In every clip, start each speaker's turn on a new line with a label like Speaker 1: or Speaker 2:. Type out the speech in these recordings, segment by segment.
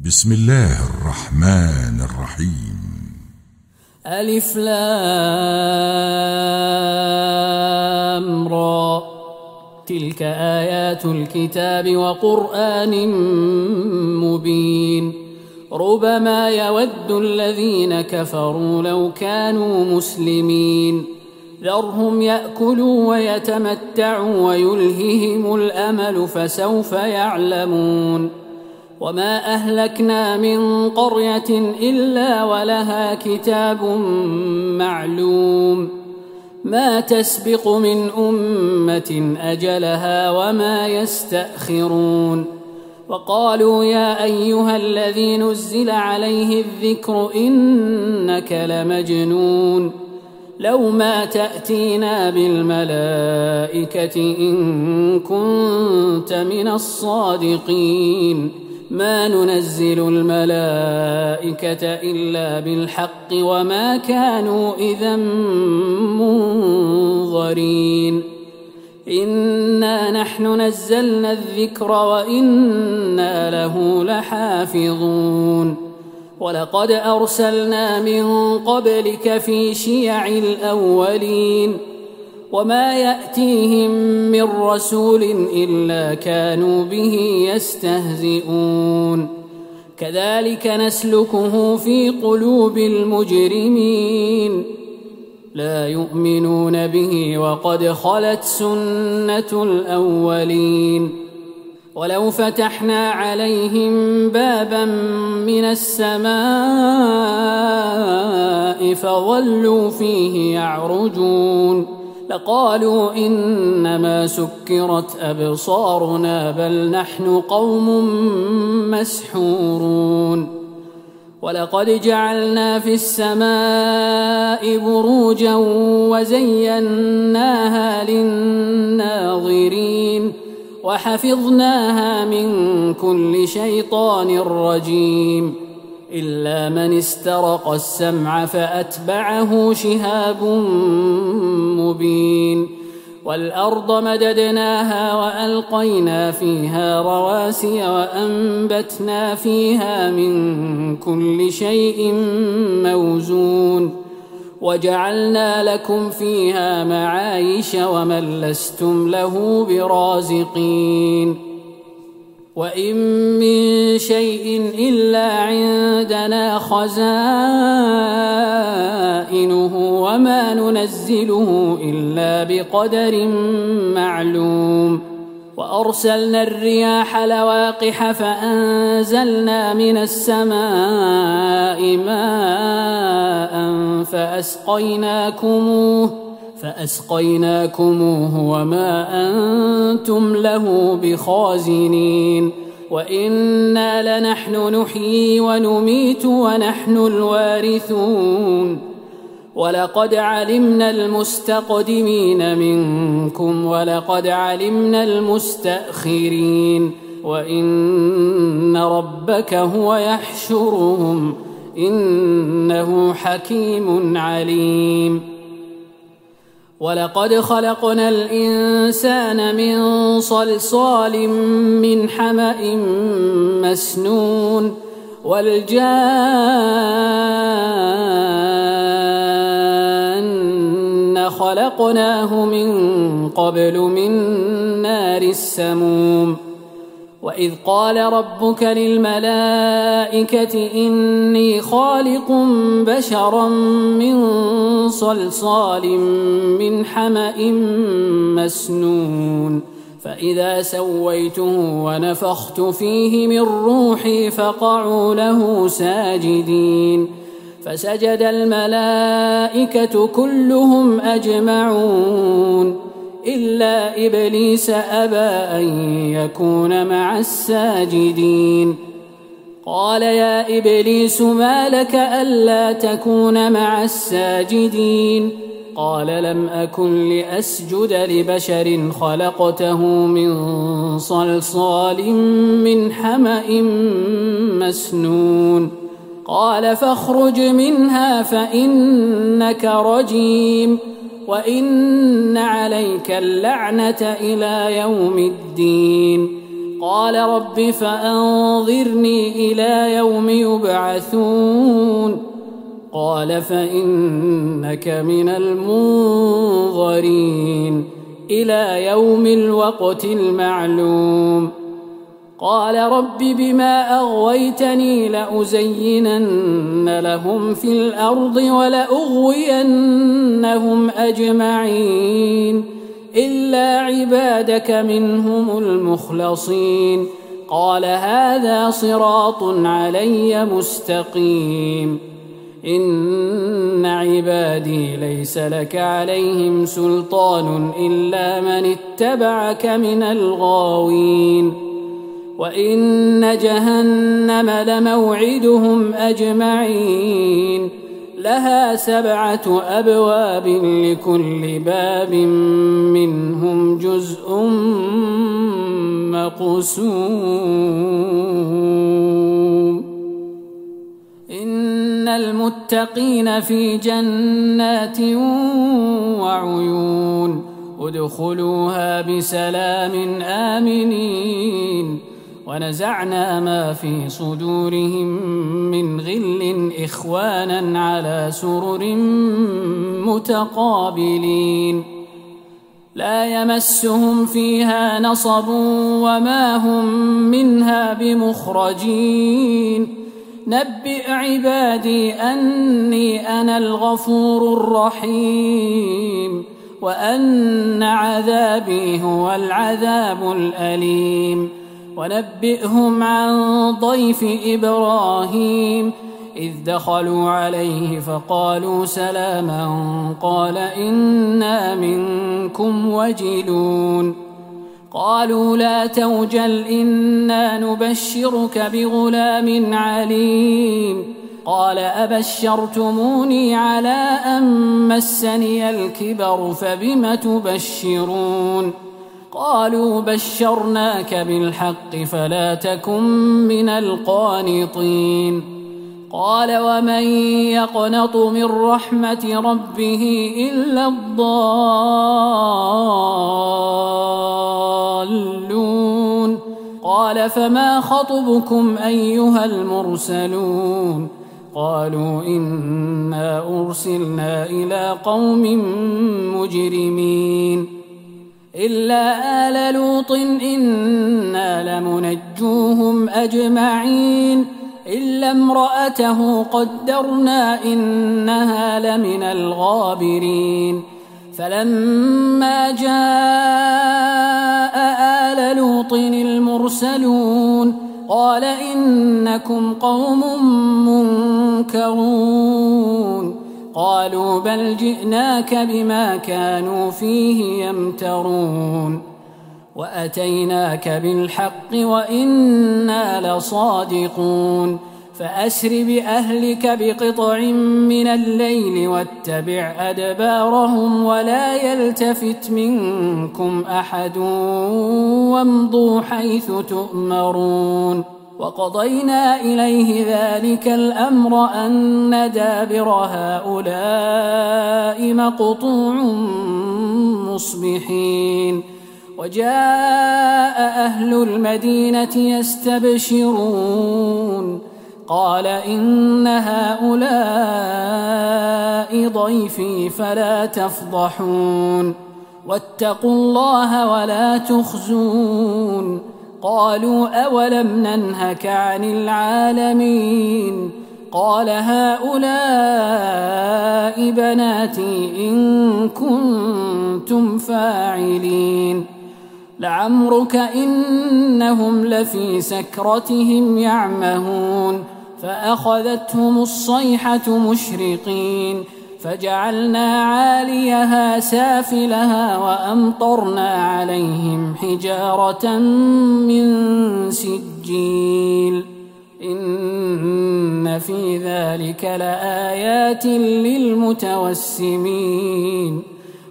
Speaker 1: بسم الله الرحمن الرحيم.
Speaker 2: ألف لام را، تلك آيات الكتاب وقرآن مبين. ربما يود الذين كفروا لو كانوا مسلمين. ذرهم يأكلوا ويتمتعوا ويلههم الأمل فسوف يعلمون. وما أهلكنا من قرية إلا ولها كتاب معلوم، ما تسبق من أمة أجلها وما يستأخرون. وقالوا يا أيها الذي نزل عليه الذكر إنك لمجنون، لو ما تأتينا بالملائكة إن كنت من الصادقين. ما ننزل الملائكة إلا بالحق وما كانوا إذا منظرين. إنا نحن نزلنا الذكر وإنا له لحافظون. ولقد أرسلنا من قبلك في شيع الأولين، وما يأتيهم من رسول إلا كانوا به يستهزئون. كذلك نسلكه في قلوب المجرمين، لا يؤمنون به وقد خلت سنة الأولين. ولو فتحنا عليهم بابا من السماء فظلوا فيه يعرجون لقالوا إنما سكرت أبصارنا بل نحن قوم مسحورون. ولقد جعلنا في السماء بروجا وزيناها للناظرين وحفظناها من كل شيطان رجيم إلا من استرق السمع فأتبعه شهاب مبين. والأرض مددناها وألقينا فيها رواسي وأنبتنا فيها من كل شيء موزون وجعلنا لكم فيها معايش ومن لستم له برازقين. وإن من شيء إلا عندنا خزائنه وما ننزله إلا بقدر معلوم. وأرسلنا الرياح لواقح فأنزلنا من السماء ماء فأسقيناكموه وما أنتم له بخازنين. وإنا لنحن نحيي ونميت ونحن الوارثون. ولقد علمنا المستقدمين منكم ولقد علمنا المستأخرين وإن ربك هو يحشرهم إنه حكيم عليم. ولقد خلقنا الإنسان من صلصال من حمأ مسنون والجان خلقناه من قبل من نار السموم. وإذ قال ربك للملائكة إني خالق بشرا من صلصال من حمأ مسنون فإذا سويته ونفخت فيه من روحي فقعوا له ساجدين. فسجد الملائكة كلهم أجمعون إلا إبليس أبى أن يكون مع الساجدين. قال يا إبليس ما لك ألا تكون مع الساجدين؟ قال لم أكن لأسجد لبشر خلقته من صلصال من حمأ مسنون. قال فاخرج منها فإنك رجيم وإن عليك اللعنة إلى يوم الدين. قال رب فأنظرني إلى يوم يبعثون قال فإنك من المنظرين إلى يوم الوقت المعلوم قال رب بما أغويتني لأزينن لهم في الأرض ولأغوينهم أجمعين إلا عبادك منهم المخلصين قال هذا صراط علي مستقيم إن عبادي ليس لك عليهم سلطان إلا من اتبعك من الغاوين وإن جهنم لموعدهم أجمعين لها 7 أبواب لكل باب منهم جزء مقسوم إن المتقين في جنات وعيون ادخلوها بسلام آمنين ونزعنا ما في صدورهم من غل إخوانا على سرر متقابلين لا يمسهم فيها نصب وما هم منها بمخرجين نبئ عبادي أني أنا الغفور الرحيم وأن عذابي هو العذاب الأليم ونبئهم عن ضيف إبراهيم إذ دخلوا عليه فقالوا سلاما قال إنا منكم وجلون قالوا لا توجل إنا نبشرك بغلام عليم قال أبشرتموني على أن مسني الكبر فبم تبشرون قالوا بشرناك بالحق فلا تكن من القانطين قال ومن يقنط من رحمة ربه إلا الضالون قال فما خطبكم أيها المرسلون قالوا إنا أرسلنا إلى قوم مجرمين إلا آل لوط إنا لمنجوهم أجمعين إلا امرأته قدرنا إنها لمن الغابرين فلما جاء آل لوط المرسلون قال إنكم قوم منكرون قالوا بل جئناك بما كانوا فيه يمترون وأتيناك بالحق وإنا لصادقون فأسر بأهلك بقطع من الليل واتبع أدبارهم ولا يلتفت منكم أحد وامضوا حيث تؤمرون وقضينا إليه ذلك الأمر أن دابر هؤلاء مقطوع مصبحين وجاء أهل المدينة يستبشرون قال إن هؤلاء ضيفي فلا تفضحون واتقوا الله ولا تخزون قالوا أولم ننهك عن العالمين قال هؤلاء بناتي إن كنتم فاعلين لعمرك إنهم لفي سكرتهم يعمهون فأخذتهم الصيحة مشرقين فجعلنا عاليها سافلها وأمطرنا عليهم حجارة من سجيل إن في ذلك لآيات للمتوسمين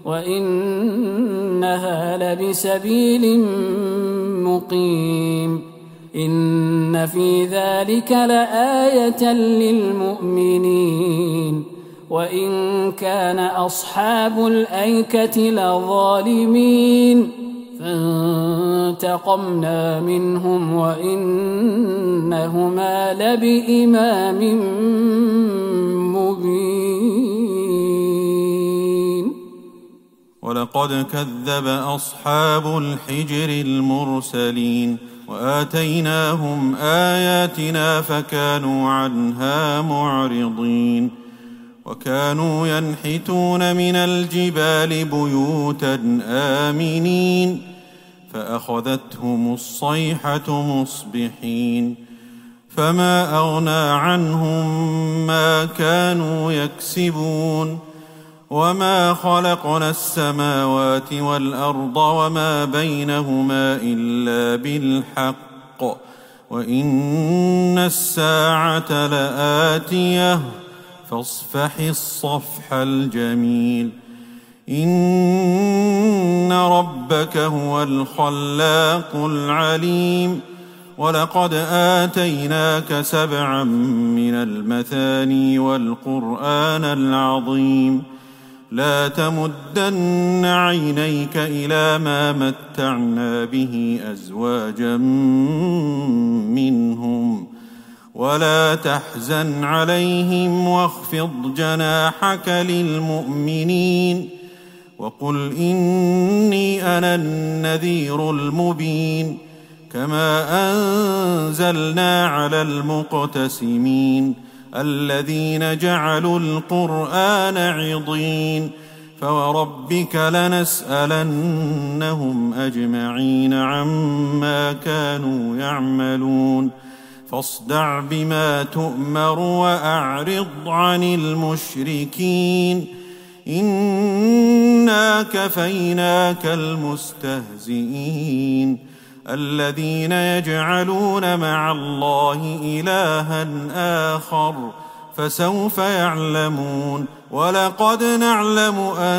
Speaker 2: وإنها لبسبيل مقيم إن في ذلك لآية للمؤمنين وإن كان أصحاب الأيكة لظالمين فانتقمنا منهم وإنهما لبإمام مبين.
Speaker 3: ولقد كذب أصحاب الحجر المرسلين وآتيناهم آياتنا فكانوا عنها معرضين. وكانوا ينحتون من الجبال بيوتا آمنين فأخذتهم الصيحة مصبحين فما أغنى عنهم ما كانوا يكسبون. وما خلقنا السماوات والأرض وما بينهما إلا بالحق وإن الساعة لآتية فاصفح الصفح الجميل. إن ربك هو الخلاق العليم. ولقد آتيناك 7 من المثاني والقرآن العظيم. لا تمدن عينيك إلى ما متعنا به أزواجا منهم ولا تحزن عليهم واخفض جناحك للمؤمنين وقل إني أنا النذير المبين. كما أنزلنا على المقتسمين الذين جعلوا القرآن عضين. فوربك لنسألنهم أجمعين عما كانوا يعملون. فاصدع بما تؤمر وأعرض عن المشركين. إنا كفيناك المستهزئين الذين يجعلون مع الله إلها آخر فسوف يعلمون. ولقد نعلم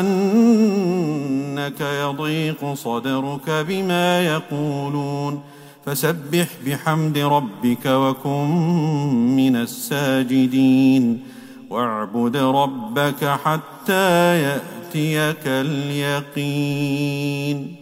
Speaker 3: أنك يضيق صدرك بما يقولون فسبح بحمد ربك وكن من الساجدين واعبد ربك حتى يأتيك اليقين.